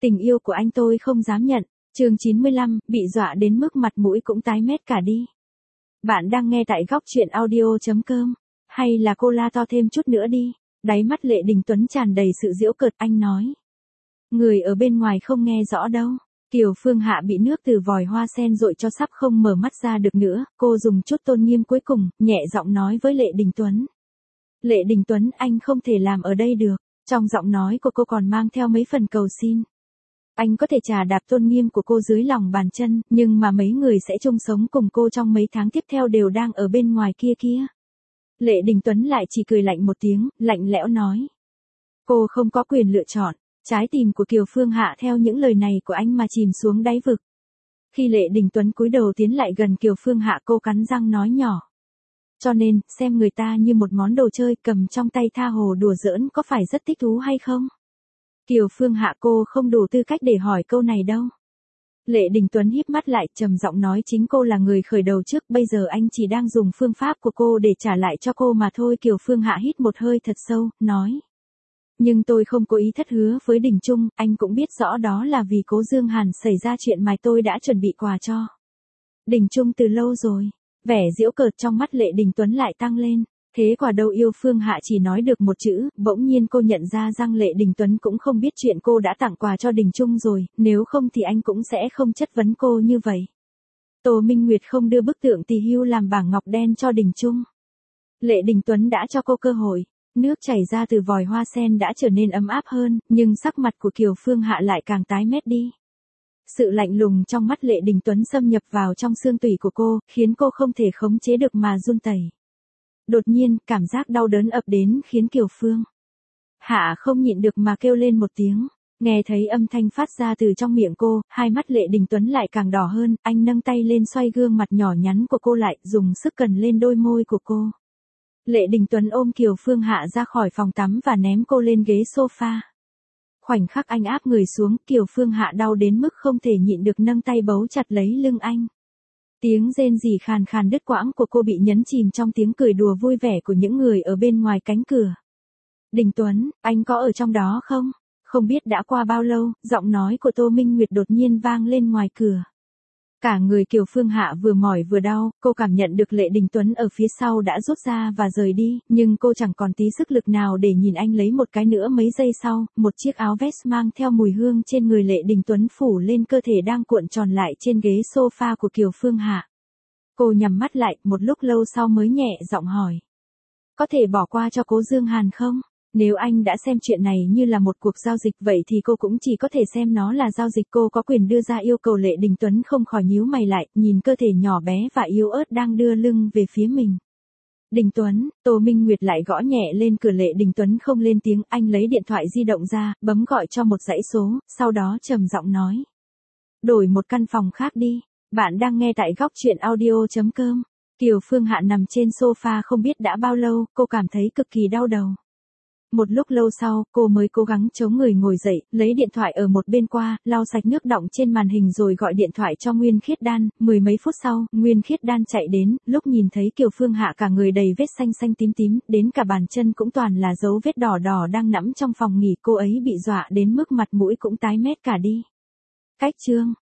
Tình yêu của anh tôi không dám nhận. Chương 95, bị dọa đến mức mặt mũi cũng tái mét cả đi. Bạn đang nghe tại góc truyện audio.com. Hay là cô la to thêm chút nữa đi. Đáy mắt Lệ Đình Tuấn tràn đầy sự giễu cợt, anh nói. Người ở bên ngoài không nghe rõ đâu. Kiều Phương Hạ bị nước từ vòi hoa sen dội cho sắp không mở mắt ra được nữa, cô dùng chút tôn nghiêm cuối cùng, nhẹ giọng nói với Lệ Đình Tuấn. Lệ Đình Tuấn, anh không thể làm ở đây được. Trong giọng nói của cô còn mang theo mấy phần cầu xin. Anh có thể chà đạp tôn nghiêm của cô dưới lòng bàn chân, nhưng mà mấy người sẽ chung sống cùng cô trong mấy tháng tiếp theo đều đang ở bên ngoài kia kia. Lệ Đình Tuấn lại chỉ cười lạnh một tiếng, lạnh lẽo nói. Cô không có quyền lựa chọn. Trái tim của Kiều Phương Hạ theo những lời này của anh mà chìm xuống đáy vực. Khi Lệ Đình Tuấn cúi đầu tiến lại gần Kiều Phương Hạ, cô cắn răng nói nhỏ. Cho nên, xem người ta như một món đồ chơi cầm trong tay tha hồ đùa giỡn có phải rất thích thú hay không? Kiều Phương Hạ, cô không đủ tư cách để hỏi câu này đâu. Lệ Đình Tuấn híp mắt lại, trầm giọng nói, chính cô là người khởi đầu trước, bây giờ anh chỉ đang dùng phương pháp của cô để trả lại cho cô mà thôi. Kiều Phương Hạ hít một hơi thật sâu, nói. Nhưng tôi không cố ý thất hứa với Đình Trung, anh cũng biết rõ đó là vì Cố Dương Hàn xảy ra chuyện mà tôi đã chuẩn bị quà cho Đình Trung từ lâu rồi. Vẻ giễu cợt trong mắt Lệ Đình Tuấn lại tăng lên. Thế quả đâu? Yêu Phương Hạ chỉ nói được một chữ, bỗng nhiên cô nhận ra rằng Lệ Đình Tuấn cũng không biết chuyện cô đã tặng quà cho Đình Trung rồi, nếu không thì anh cũng sẽ không chất vấn cô như vậy. Tô Minh Nguyệt không đưa bức tượng tỳ hưu làm bảng ngọc đen cho Đình Trung. Lệ Đình Tuấn đã cho cô cơ hội. Nước chảy ra từ vòi hoa sen đã trở nên ấm áp hơn, nhưng sắc mặt của Kiều Phương Hạ lại càng tái mét đi. Sự lạnh lùng trong mắt Lệ Đình Tuấn xâm nhập vào trong xương tủy của cô, khiến cô không thể khống chế được mà run rẩy. Đột nhiên, cảm giác đau đớn ập đến khiến Kiều Phương Hạ không nhịn được mà kêu lên một tiếng. Nghe thấy âm thanh phát ra từ trong miệng cô, hai mắt Lệ Đình Tuấn lại càng đỏ hơn, anh nâng tay lên xoay gương mặt nhỏ nhắn của cô lại, dùng sức cần lên đôi môi của cô. Lệ Đình Tuấn ôm Kiều Phương Hạ ra khỏi phòng tắm và ném cô lên ghế sofa. Khoảnh khắc anh áp người xuống, Kiều Phương Hạ đau đến mức không thể nhịn được nâng tay bấu chặt lấy lưng anh. Tiếng rên rỉ khàn khàn đứt quãng của cô bị nhấn chìm trong tiếng cười đùa vui vẻ của những người ở bên ngoài cánh cửa. Đình Tuấn, anh có ở trong đó không? Không biết đã qua bao lâu, giọng nói của Tô Minh Nguyệt đột nhiên vang lên ngoài cửa. Cả người Kiều Phương Hạ vừa mỏi vừa đau, cô cảm nhận được Lệ Đình Tuấn ở phía sau đã rút ra và rời đi, nhưng cô chẳng còn tí sức lực nào để nhìn anh lấy một cái nữa. Mấy giây sau, một chiếc áo vest mang theo mùi hương trên người Lệ Đình Tuấn phủ lên cơ thể đang cuộn tròn lại trên ghế sofa của Kiều Phương Hạ. Cô nhắm mắt lại, một lúc lâu sau mới nhẹ giọng hỏi. Có thể bỏ qua cho Cố Dương Hàn không? Nếu anh đã xem chuyện này như là một cuộc giao dịch vậy thì cô cũng chỉ có thể xem nó là giao dịch. Cô có quyền đưa ra yêu cầu. Lệ Đình Tuấn không khỏi nhíu mày lại, nhìn cơ thể nhỏ bé và yếu ớt đang đưa lưng về phía mình. Đình Tuấn, Tô Minh Nguyệt lại gõ nhẹ lên cửa. Lệ Đình Tuấn không lên tiếng, anh lấy điện thoại di động ra, bấm gọi cho một dãy số, sau đó trầm giọng nói. Đổi một căn phòng khác đi. Bạn đang nghe tại góc truyện audio.com. Kiều Phương Hạ nằm trên sofa không biết đã bao lâu, cô cảm thấy cực kỳ đau đầu. Một lúc lâu sau, cô mới cố gắng chống người ngồi dậy, lấy điện thoại ở một bên qua, lau sạch nước đọng trên màn hình rồi gọi điện thoại cho Nguyên Khiết Đan. Mười mấy phút sau, Nguyên Khiết Đan chạy đến, lúc nhìn thấy Kiều Phương Hạ cả người đầy vết xanh xanh tím tím, đến cả bàn chân cũng toàn là dấu vết đỏ đỏ đang nẫm trong phòng nghỉ, cô ấy bị dọa đến mức mặt mũi cũng tái mét cả đi. Cách chương